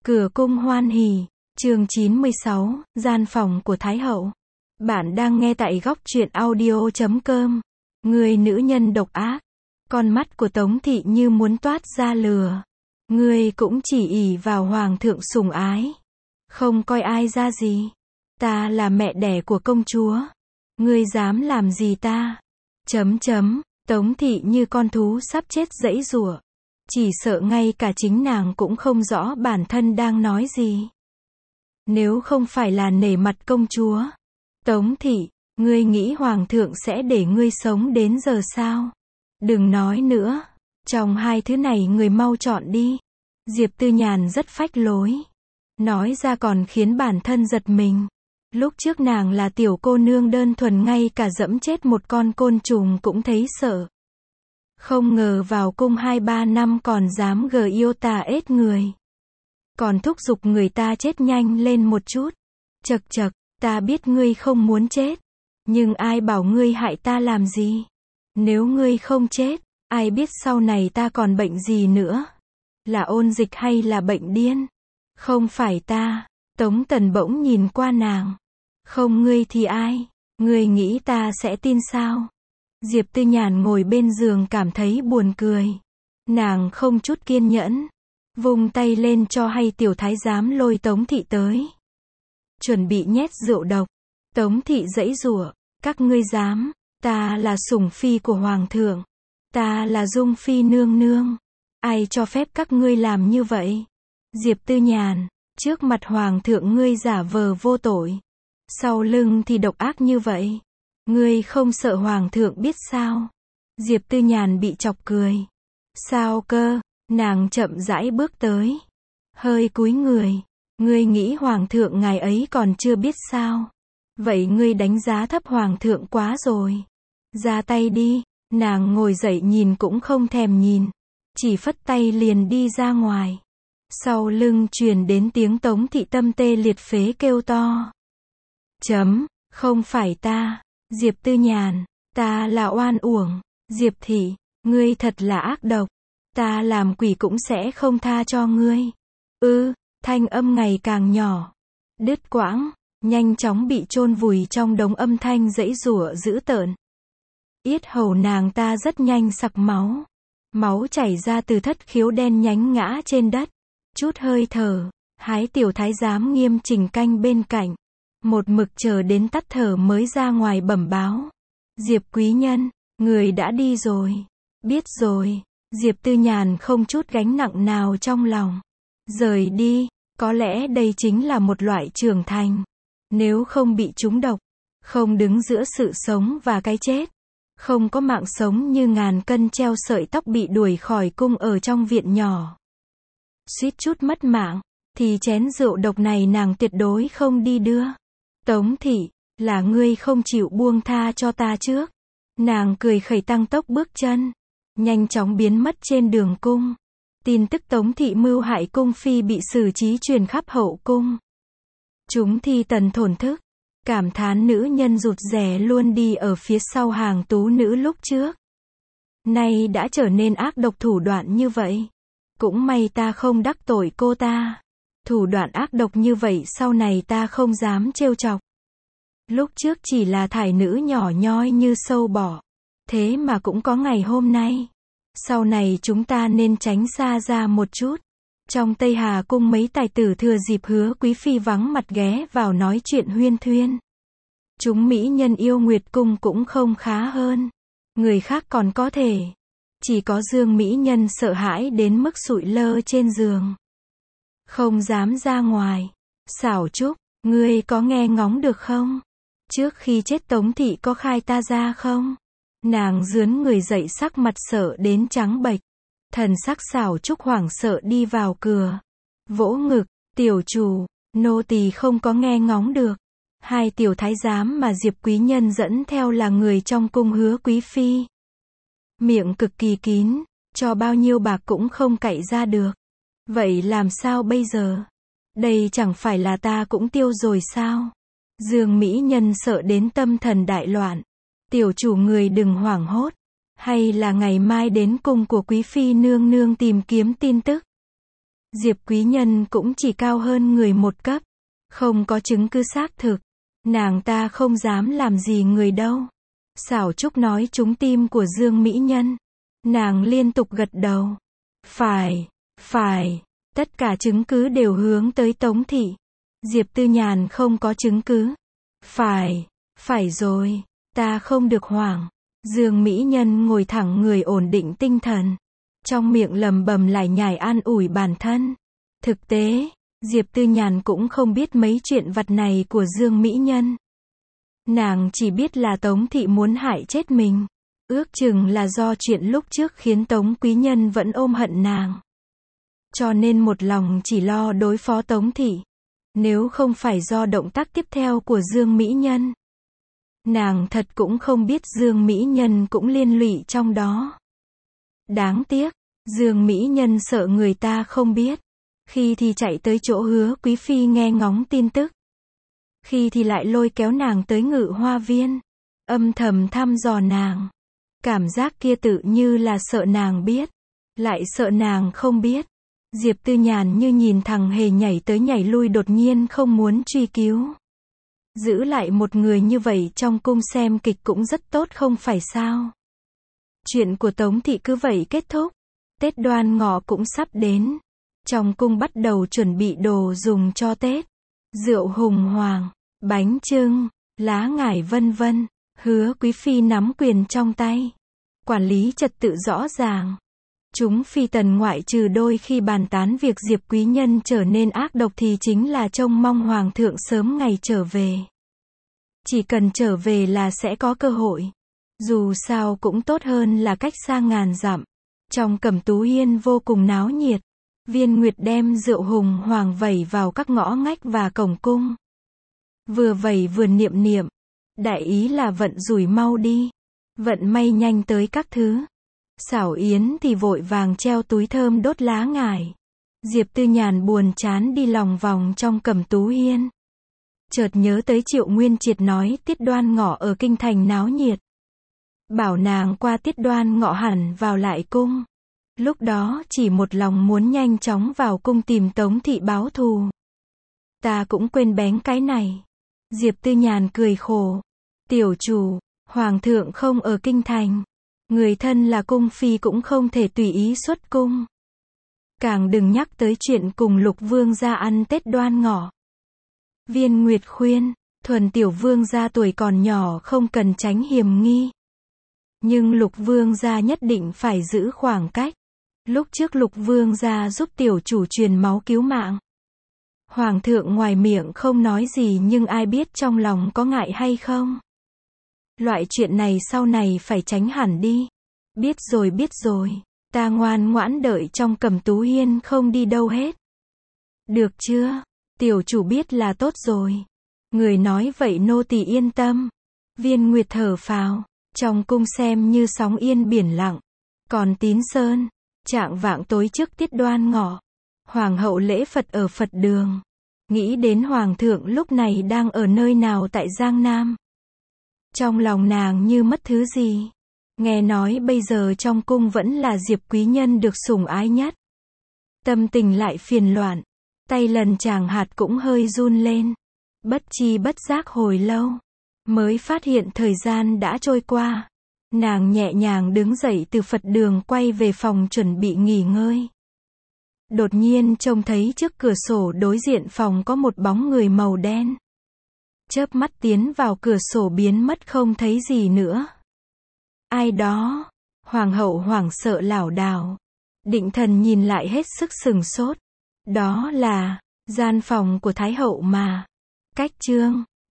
Cửa cung hoan hỉ, chương 96, gian phòng của Thái hậu. Bạn đang nghe tại góc truyện audio.com. Người nữ nhân độc ác. Con mắt của Tống thị như muốn toát ra lửa. Ngươi cũng chỉ ỷ vào hoàng thượng sủng ái. Không coi ai ra gì. Ta là mẹ đẻ của công chúa. Ngươi dám làm gì ta? Tống thị như con thú sắp chết giãy giụa. Chỉ sợ ngay cả chính nàng cũng không rõ bản thân đang nói gì. Nếu không phải là nể mặt công chúa. Tống thị, ngươi nghĩ hoàng thượng sẽ để ngươi sống đến giờ sao? Đừng nói nữa. Trong hai thứ này người mau chọn đi. Diệp Tư Nhàn rất phách lối. Nói ra còn khiến bản thân giật mình. Lúc trước nàng là tiểu cô nương đơn thuần, ngay cả dẫm chết một con côn trùng cũng thấy sợ. Không ngờ vào cung 2-3 năm còn dám gờ yêu tà ết người. Còn thúc giục người ta chết nhanh lên một chút. Chậc chậc, ta biết ngươi không muốn chết. Nhưng ai bảo ngươi hại ta làm gì? Nếu ngươi không chết, ai biết sau này ta còn bệnh gì nữa? Là ôn dịch hay là bệnh điên? Không phải ta. Tống Tần bỗng nhìn qua nàng. Không ngươi thì ai? Ngươi nghĩ ta sẽ tin sao? Diệp Tư Nhàn ngồi bên giường cảm thấy buồn cười. Nàng không chút kiên nhẫn. Vung tay lên cho hay tiểu thái giám lôi Tống thị tới. Chuẩn bị nhét rượu độc. Tống thị giãy giụa. Các ngươi dám. Ta là sủng phi của hoàng thượng. Ta là dung phi nương nương. Ai cho phép các ngươi làm như vậy? Diệp Tư Nhàn, trước mặt hoàng thượng ngươi giả vờ vô tội. Sau lưng thì độc ác như vậy. Ngươi không sợ hoàng thượng biết sao? Diệp Tư Nhàn bị chọc cười. Sao cơ? Nàng chậm rãi bước tới. Hơi cúi người. Ngươi nghĩ hoàng thượng ngài ấy còn chưa biết sao? Vậy ngươi đánh giá thấp hoàng thượng quá rồi. Ra tay đi. Nàng ngồi dậy nhìn cũng không thèm nhìn. Chỉ phất tay liền đi ra ngoài. Sau lưng truyền đến tiếng Tống thị tâm tê liệt phế kêu to. Không phải ta. Diệp Tư Nhàn, ta là oan uổng. Diệp thị, ngươi thật là ác độc. Ta làm quỷ cũng sẽ không tha cho ngươi. Thanh âm ngày càng nhỏ. Đứt quãng, nhanh chóng bị chôn vùi trong đống âm thanh giãy giụa dữ tợn. Yết hầu nàng ta rất nhanh sặc máu. Máu chảy ra từ thất khiếu đen nhánh ngã trên đất. Chút hơi thở, hái tiểu thái giám nghiêm chỉnh canh bên cạnh. Một mực chờ đến tắt thở mới ra ngoài bẩm báo. Diệp quý nhân, người đã đi rồi. Biết rồi. Diệp Tư Nhàn không chút gánh nặng nào trong lòng. Rời đi, có lẽ đây chính là một loại trưởng thành. Nếu không bị trúng độc, không đứng giữa sự sống và cái chết, không có mạng sống như ngàn cân treo sợi tóc bị đuổi khỏi cung ở trong viện nhỏ, suýt chút mất mạng, thì chén rượu độc này nàng tuyệt đối không đi đưa. Tống thị, là ngươi không chịu buông tha cho ta trước. Nàng cười khẩy tăng tốc bước chân, nhanh chóng biến mất trên đường cung. Tin tức Tống thị mưu hại cung phi bị xử trí truyền khắp hậu cung. Chúng thi tần thổn thức, cảm thán nữ nhân rụt rè luôn đi ở phía sau hàng tú nữ lúc trước. Nay đã trở nên ác độc thủ đoạn như vậy. Cũng may ta không đắc tội cô ta. Thủ đoạn ác độc như vậy sau này ta không dám trêu chọc. Lúc trước chỉ là thải nữ nhỏ nhoi như sâu bọ. Thế mà cũng có ngày hôm nay. Sau này chúng ta nên tránh xa ra một chút. Trong Tây Hà cung mấy tài tử thừa dịp Hứa quý phi vắng mặt ghé vào nói chuyện huyên thuyên. Chúng mỹ nhân yêu Nguyệt cung cũng không khá hơn. Người khác còn có thể. Chỉ có Dương mỹ nhân sợ hãi đến mức sụi lơ trên giường. Không dám ra ngoài. Xảo Trúc, ngươi có nghe ngóng được không? Trước khi chết Tống thị có khai ta ra không? Nàng rướn người dậy sắc mặt sợ đến trắng bệch. Thần sắc Xảo Trúc hoảng sợ đi vào cửa. Vỗ ngực, tiểu chủ, nô tỳ không có nghe ngóng được. Hai tiểu thái giám mà Diệp quý nhân dẫn theo là người trong cung Hứa quý phi. Miệng cực kỳ kín, cho bao nhiêu bạc cũng không cậy ra được. Vậy làm sao bây giờ? Đây chẳng phải là ta cũng tiêu rồi sao? Dương mỹ nhân sợ đến tâm thần đại loạn. Tiểu chủ người đừng hoảng hốt. Hay là ngày mai đến cung của quý phi nương nương tìm kiếm tin tức. Diệp Quý Nhân cũng chỉ cao hơn người một cấp. Không có chứng cứ xác thực. Nàng ta không dám làm gì người đâu. Xảo Trúc nói trúng tim của Dương Mỹ Nhân. Nàng liên tục gật đầu. Phải. Tất cả chứng cứ đều hướng tới Tống Thị. Diệp Tư Nhàn không có chứng cứ. Phải rồi, ta không được hoảng. Dương Mỹ Nhân ngồi thẳng người ổn định tinh thần. Trong miệng lầm bầm lải nhải an ủi bản thân. Thực tế, Diệp Tư Nhàn cũng không biết mấy chuyện vặt này của Dương Mỹ Nhân. Nàng chỉ biết là Tống Thị muốn hại chết mình. Ước chừng là do chuyện lúc trước khiến Tống Quý Nhân vẫn ôm hận nàng. Cho nên một lòng chỉ lo đối phó Tống Thị. Nếu không phải do động tác tiếp theo của Dương Mỹ Nhân, nàng thật cũng không biết Dương Mỹ Nhân cũng liên lụy trong đó. Đáng tiếc, Dương Mỹ Nhân sợ người ta không biết. Khi thì chạy tới chỗ Hứa Quý Phi nghe ngóng tin tức. Khi thì lại lôi kéo nàng tới Ngự Hoa Viên. Âm thầm thăm dò nàng. Cảm giác kia tự như là sợ nàng biết. Lại sợ nàng không biết. Diệp Tư Nhàn như nhìn thằng hề nhảy tới nhảy lui đột nhiên không muốn truy cứu. Giữ lại một người như vậy trong cung xem kịch cũng rất tốt không phải sao. Chuyện của Tống Thị cứ vậy kết thúc. Tết Đoan Ngọ cũng sắp đến. Trong cung bắt đầu chuẩn bị đồ dùng cho Tết. Rượu hùng hoàng, bánh chưng, lá ngải vân vân. Hứa Quý Phi nắm quyền trong tay. Quản lý trật tự rõ ràng. Chúng phi tần ngoại trừ đôi khi bàn tán việc Diệp Quý Nhân trở nên ác độc thì chính là trông mong Hoàng thượng sớm ngày trở về. Chỉ cần trở về là sẽ có cơ hội. Dù sao cũng tốt hơn là cách xa ngàn dặm. Trong Cẩm Tú Hiên vô cùng náo nhiệt. Viên Nguyệt đem rượu hùng hoàng vẩy vào các ngõ ngách và cổng cung. Vừa vẩy vừa niệm. Đại ý là vận rủi mau đi. Vận may nhanh tới các thứ. Xảo Yến thì vội vàng treo túi thơm đốt lá ngải. Diệp Tư Nhàn buồn chán đi lòng vòng trong Cẩm Tú Hiên. Chợt nhớ tới Triệu Nguyên Triệt nói tiết Đoan Ngọ ở kinh thành náo nhiệt. Bảo nàng qua tiết Đoan Ngọ hẳn vào lại cung. Lúc đó chỉ một lòng muốn nhanh chóng vào cung tìm Tống Thị báo thù. Ta cũng quên bén cái này. Diệp Tư Nhàn cười khổ. Tiểu chủ, Hoàng thượng không ở kinh thành. Người thân là cung phi cũng không thể tùy ý xuất cung. Càng đừng nhắc tới chuyện cùng Lục Vương gia ăn Tết Đoan Ngọ. Viên Nguyệt khuyên, Thuần tiểu vương gia tuổi còn nhỏ không cần tránh hiểm nghi. Nhưng Lục Vương gia nhất định phải giữ khoảng cách. Lúc trước Lục Vương gia giúp tiểu chủ truyền máu cứu mạng. Hoàng thượng ngoài miệng không nói gì nhưng ai biết trong lòng có ngại hay không. Loại chuyện này sau này phải tránh hẳn đi. Biết rồi, ta ngoan ngoãn đợi trong Cẩm Tú Hiên không đi đâu hết. Được chưa? Tiểu chủ biết là tốt rồi. Người nói vậy nô tỳ yên tâm. Viên Nguyệt thở phào. Trong cung xem như sóng yên biển lặng. Còn Tín Sơn, chạng vạng tối trước tiết Đoan Ngọ, Hoàng hậu lễ Phật ở Phật đường. Nghĩ đến Hoàng thượng lúc này đang ở nơi nào tại Giang Nam. Trong lòng nàng như mất thứ gì. Nghe nói bây giờ trong cung vẫn là Diệp Quý Nhân được sủng ái nhất. Tâm tình lại phiền loạn. Tay lần chàng hạt cũng hơi run lên. Bất chi bất giác hồi lâu. Mới phát hiện thời gian đã trôi qua. Nàng nhẹ nhàng đứng dậy từ Phật đường quay về phòng chuẩn bị nghỉ ngơi. Đột nhiên trông thấy trước cửa sổ đối diện phòng có một bóng người màu đen. Chớp mắt tiến vào cửa sổ biến mất không thấy gì nữa. Ai đó? Hoàng hậu hoảng sợ lảo đảo. Định thần nhìn lại hết sức sừng sốt. Đó là gian phòng của Thái hậu mà. Cách chương